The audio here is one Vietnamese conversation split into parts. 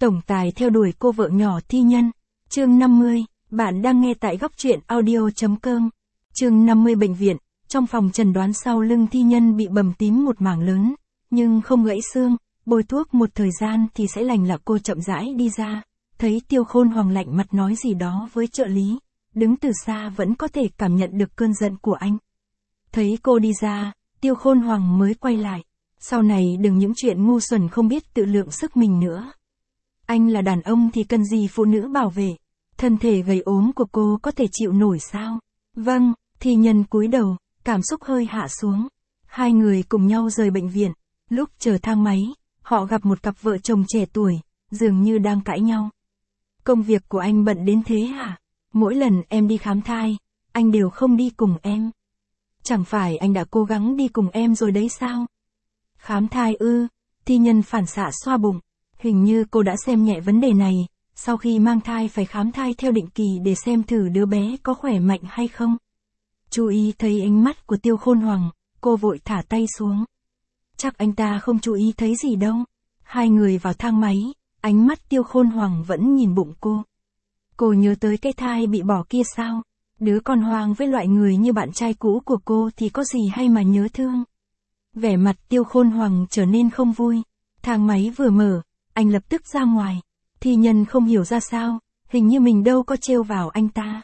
Tổng tài theo đuổi cô vợ nhỏ Thi Nhân. Chương 50, bạn đang nghe tại góc truyện audio.com. Chương 50 bệnh viện, trong phòng chẩn đoán sau lưng Thi Nhân bị bầm tím một mảng lớn, nhưng không gãy xương, bôi thuốc một thời gian thì sẽ lành là cô chậm rãi đi ra, thấy Tiêu Khôn Hoàng lạnh mặt nói gì đó với trợ lý, đứng từ xa vẫn có thể cảm nhận được cơn giận của anh. Thấy cô đi ra, Tiêu Khôn Hoàng mới quay lại, sau này đừng những chuyện ngu xuẩn không biết tự lượng sức mình nữa. Anh là đàn ông thì cần gì phụ nữ bảo vệ, thân thể gầy ốm của cô có thể chịu nổi sao? Vâng, Thi Nhân cúi đầu, cảm xúc hơi hạ xuống. Hai người cùng nhau rời bệnh viện, lúc chờ thang máy, họ gặp một cặp vợ chồng trẻ tuổi, dường như đang cãi nhau. Công việc của anh bận đến thế hả? Mỗi lần em đi khám thai, anh đều không đi cùng em. Chẳng phải anh đã cố gắng đi cùng em rồi đấy sao? Khám thai ư? Thi Nhân phản xạ xoa bụng. Hình như cô đã xem nhẹ vấn đề này, sau khi mang thai phải khám thai theo định kỳ để xem thử đứa bé có khỏe mạnh hay không. Chú ý thấy ánh mắt của Tiêu Khôn Hoàng, cô vội thả tay xuống. Chắc anh ta không chú ý thấy gì đâu. Hai người vào thang máy, ánh mắt Tiêu Khôn Hoàng vẫn nhìn bụng cô. Cô nhớ tới cái thai bị bỏ kia sao? Đứa con hoang với loại người như bạn trai cũ của cô thì có gì hay mà nhớ thương. Vẻ mặt Tiêu Khôn Hoàng trở nên không vui. Thang máy vừa mở, anh lập tức ra ngoài. Thi Nhân không hiểu ra sao, hình như mình đâu có trêu vào anh ta.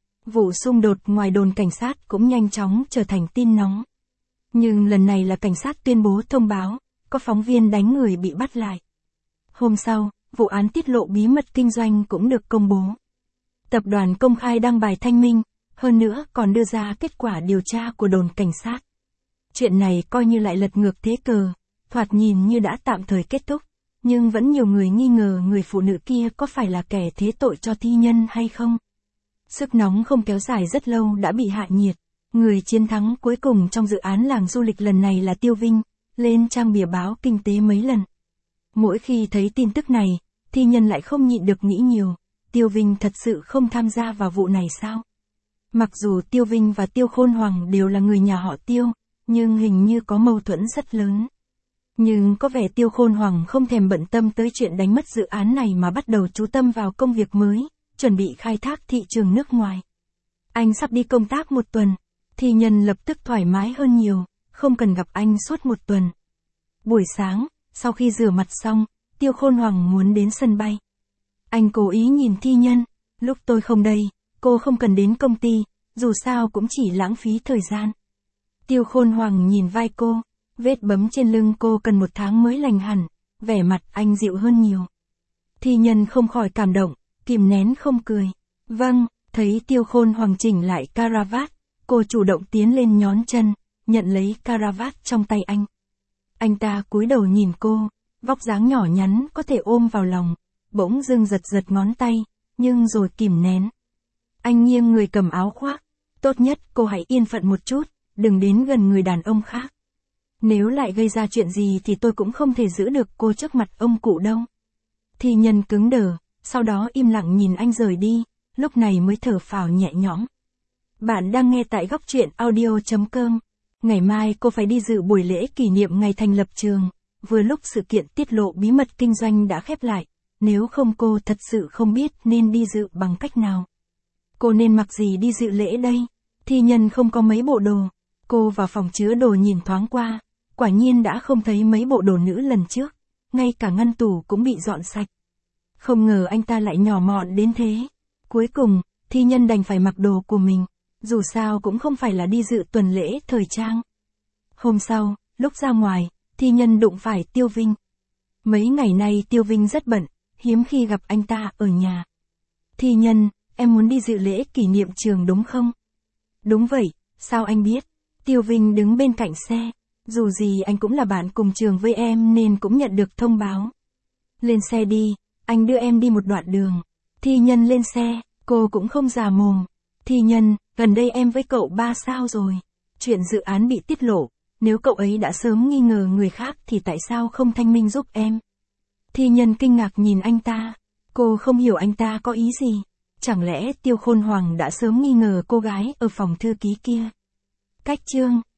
Vụ xung đột ngoài đồn cảnh sát cũng nhanh chóng trở thành tin nóng. Nhưng lần này là cảnh sát tuyên bố thông báo, có phóng viên đánh người bị bắt lại. Hôm sau, vụ án tiết lộ bí mật kinh doanh cũng được công bố. Tập đoàn công khai đăng bài thanh minh, hơn nữa còn đưa ra kết quả điều tra của đồn cảnh sát. Chuyện này coi như lại lật ngược thế cờ, thoạt nhìn như đã tạm thời kết thúc. Nhưng vẫn nhiều người nghi ngờ người phụ nữ kia có phải là kẻ thế tội cho Thi Nhân hay không. Sức nóng không kéo dài rất lâu đã bị hạ nhiệt. Người chiến thắng cuối cùng trong dự án làng du lịch lần này là Tiêu Vinh, lên trang bìa báo kinh tế mấy lần. Mỗi khi thấy tin tức này, Thi Nhân lại không nhịn được nghĩ nhiều. Tiêu Vinh thật sự không tham gia vào vụ này sao? Mặc dù Tiêu Vinh và Tiêu Khôn Hoàng đều là người nhà họ Tiêu, nhưng hình như có mâu thuẫn rất lớn. Nhưng có vẻ Tiêu Khôn Hoàng không thèm bận tâm tới chuyện đánh mất dự án này mà bắt đầu chú tâm vào công việc mới, chuẩn bị khai thác thị trường nước ngoài. Anh sắp đi công tác 1 tuần, Thi Nhân lập tức thoải mái hơn nhiều, không cần gặp anh suốt 1 tuần. Buổi sáng, sau khi rửa mặt xong, Tiêu Khôn Hoàng muốn đến sân bay. Anh cố ý nhìn Thi Nhân, lúc tôi không đây, cô không cần đến công ty, dù sao cũng chỉ lãng phí thời gian. Tiêu Khôn Hoàng nhìn vai cô. Vết bấm trên lưng cô cần 1 tháng mới lành hẳn, vẻ mặt anh dịu hơn nhiều. Thi Nhân không khỏi cảm động, kìm nén không cười. Vâng, thấy Tiêu Khôn Hoàng chỉnh lại caravat, cô chủ động tiến lên nhón chân, nhận lấy caravat trong tay anh. Anh ta cúi đầu nhìn cô, vóc dáng nhỏ nhắn có thể ôm vào lòng, bỗng dưng giật giật ngón tay, nhưng rồi kìm nén. Anh nghiêng người cầm áo khoác, tốt nhất cô hãy yên phận một chút, đừng đến gần người đàn ông khác. Nếu lại gây ra chuyện gì thì tôi cũng không thể giữ được cô trước mặt ông cụ đâu. Thi Nhân cứng đờ, sau đó im lặng nhìn anh rời đi, lúc này mới thở phào nhẹ nhõm. Bạn đang nghe tại góc truyện audio.com. Ngày mai cô phải đi dự buổi lễ kỷ niệm ngày thành lập trường, vừa lúc sự kiện tiết lộ bí mật kinh doanh đã khép lại, nếu không cô thật sự không biết nên đi dự bằng cách nào. Cô nên mặc gì đi dự lễ đây? Thi Nhân không có mấy bộ đồ, cô vào phòng chứa đồ nhìn thoáng qua. Quả nhiên đã không thấy mấy bộ đồ nữ lần trước, ngay cả ngăn tủ cũng bị dọn sạch. Không ngờ anh ta lại nhỏ mọn đến thế. Cuối cùng, Thi Nhân đành phải mặc đồ của mình, dù sao cũng không phải là đi dự tuần lễ thời trang. Hôm sau, lúc ra ngoài, Thi Nhân đụng phải Tiêu Vinh. Mấy ngày nay Tiêu Vinh rất bận, hiếm khi gặp anh ta ở nhà. Thi Nhân, em muốn đi dự lễ kỷ niệm trường đúng không? Đúng vậy, sao anh biết? Tiêu Vinh đứng bên cạnh xe. Dù gì anh cũng là bạn cùng trường với em nên cũng nhận được thông báo. Lên xe đi, anh đưa em đi một đoạn đường. Thi Nhân lên xe, cô cũng không già mồm. Thi Nhân, gần đây em với cậu ba sao rồi? Chuyện dự án bị tiết lộ, nếu cậu ấy đã sớm nghi ngờ người khác thì tại sao không thanh minh giúp em? Thi Nhân kinh ngạc nhìn anh ta, cô không hiểu anh ta có ý gì. Chẳng lẽ Tiêu Khôn Hoàng đã sớm nghi ngờ cô gái ở phòng thư ký kia? Cách chương